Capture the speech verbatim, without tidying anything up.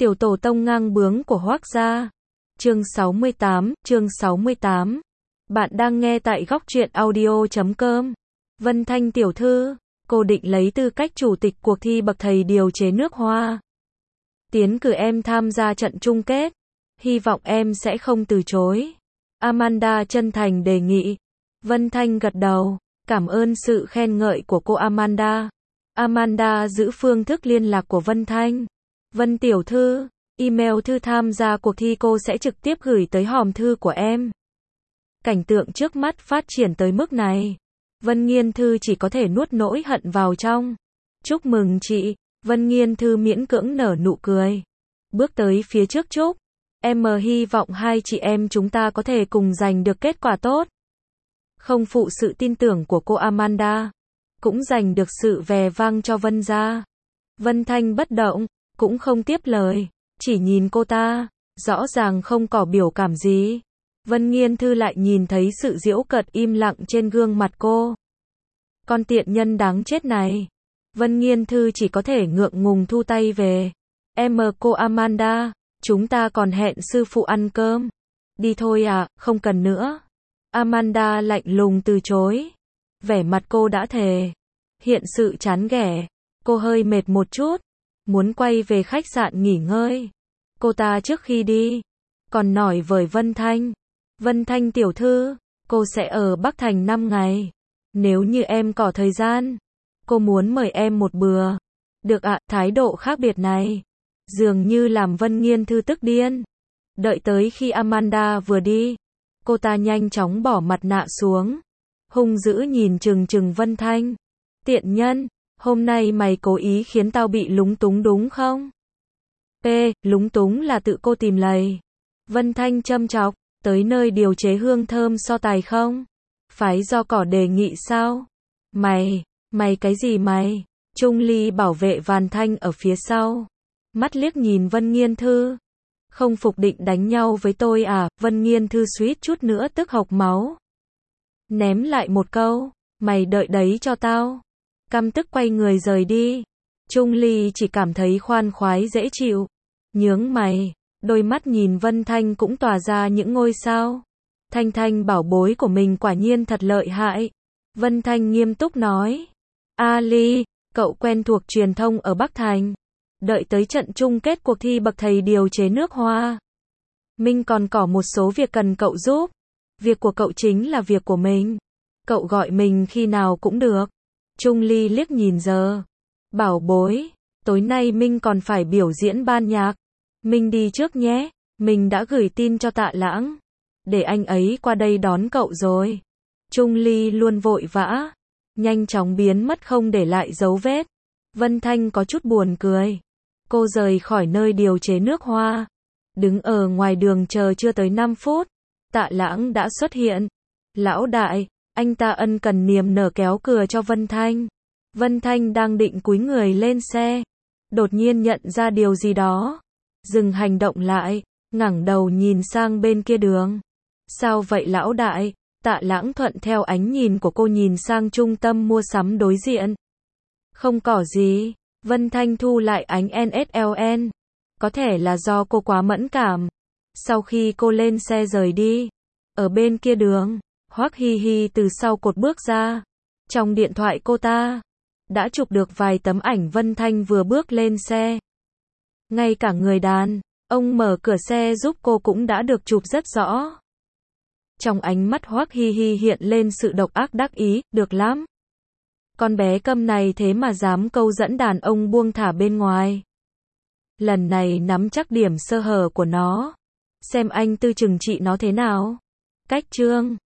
Tiểu tổ tông ngang bướng của Hoác gia. Chương sáu mươi tám, chương sáu mươi tám. Bạn đang nghe tại góc truyện audio chấm com. Vân Thanh tiểu thư, cô định lấy tư cách chủ tịch cuộc thi bậc thầy điều chế nước hoa. Tiến cử em tham gia trận chung kết. Hy vọng em sẽ không từ chối. Amanda chân thành đề nghị. Vân Thanh gật đầu, cảm ơn sự khen ngợi của cô Amanda. Amanda giữ phương thức liên lạc của Vân Thanh. Vân tiểu thư, email thư tham gia cuộc thi cô sẽ trực tiếp gửi tới hòm thư của em. Cảnh tượng trước mắt phát triển tới mức này, Vân Nghiên Thư chỉ có thể nuốt nỗi hận vào trong. Chúc mừng chị, Vân Nghiên Thư miễn cưỡng nở nụ cười. Bước tới phía trước chúc. Em hy vọng hai chị em chúng ta có thể cùng giành được kết quả tốt. Không phụ sự tin tưởng của cô Amanda, cũng giành được sự vẻ vang cho Vân gia. Vân Thanh bất động, cũng không tiếp lời, chỉ nhìn cô ta, rõ ràng không có biểu cảm gì. Vân Nghiên Thư lại nhìn thấy sự giễu cợt im lặng trên gương mặt cô. Con tiện nhân đáng chết này. Vân Nghiên Thư chỉ có thể ngượng ngùng thu tay về. Em cô Amanda, chúng ta còn hẹn sư phụ ăn cơm. Đi thôi à, không cần nữa. Amanda lạnh lùng từ chối. Vẻ mặt cô đã thề. Hiện sự chán ghẻ. Cô hơi mệt một chút. Muốn quay về khách sạn nghỉ ngơi. Cô ta trước khi đi, còn nói với Vân Thanh. Vân Thanh tiểu thư, cô sẽ ở Bắc Thành năm ngày. Nếu như em có thời gian, cô muốn mời em một bữa. Được ạ, thái độ khác biệt này dường như làm Vân Nghiên Thư tức điên. Đợi tới khi Amanda vừa đi, cô ta nhanh chóng bỏ mặt nạ xuống, hung dữ nhìn chừng chừng Vân Thanh. Tiện nhân, hôm nay mày cố ý khiến tao bị lúng túng đúng không? P, lúng túng là tự cô tìm lầy. Vân Thanh châm chọc, tới nơi điều chế hương thơm so tài không? Phái do cỏ đề nghị sao? Mày, mày cái gì mày? Trung Ly bảo vệ Vàn Thanh ở phía sau. Mắt liếc nhìn Vân Nghiên Thư. Không phục định đánh nhau với tôi à? Vân Nghiên Thư suýt chút nữa tức hộc máu. Ném lại một câu, mày đợi đấy cho tao. Căm tức quay người rời đi. Trung Ly chỉ cảm thấy khoan khoái dễ chịu. Nhướng mày, đôi mắt nhìn Vân Thanh cũng tỏa ra những ngôi sao. Thanh Thanh bảo bối của mình quả nhiên thật lợi hại. Vân Thanh nghiêm túc nói. Ali, cậu quen thuộc truyền thông ở Bắc Thành. Đợi tới trận chung kết cuộc thi bậc thầy điều chế nước hoa. Minh còn có một số việc cần cậu giúp. Việc của cậu chính là việc của mình. Cậu gọi mình khi nào cũng được. Trung Ly liếc nhìn giờ. Bảo bối, tối nay Minh còn phải biểu diễn ban nhạc. Minh đi trước nhé. Mình đã gửi tin cho Tạ Lãng. Để anh ấy qua đây đón cậu rồi. Trung Ly luôn vội vã. Nhanh chóng biến mất không để lại dấu vết. Vân Thanh có chút buồn cười. Cô rời khỏi nơi điều chế nước hoa. Đứng ở ngoài đường chờ chưa tới năm phút. Tạ Lãng đã xuất hiện. Lão đại, anh ta ân cần niềm nở kéo cửa cho Vân Thanh. Vân Thanh đang định cúi người lên xe. Đột nhiên nhận ra điều gì đó. Dừng hành động lại, ngẩng đầu nhìn sang bên kia đường. Sao vậy lão đại? Tạ Lãng thuận theo ánh nhìn của cô nhìn sang trung tâm mua sắm đối diện. Không có gì. Vân Thanh thu lại ánh en ét lờ en. Có thể là do cô quá mẫn cảm. Sau khi cô lên xe rời đi, ở bên kia đường, Hoắc Hi Hi từ sau cột bước ra. Trong điện thoại cô ta đã chụp được vài tấm ảnh Vân Thanh vừa bước lên xe. Ngay cả người đàn ông mở cửa xe giúp cô cũng đã được chụp rất rõ. Trong ánh mắt Hoắc Hi Hi hiện lên sự độc ác đắc ý, được lắm. Con bé câm này thế mà dám câu dẫn đàn ông buông thả bên ngoài. Lần này nắm chắc điểm sơ hở của nó. Xem anh tư trừng trị nó thế nào. Cách chương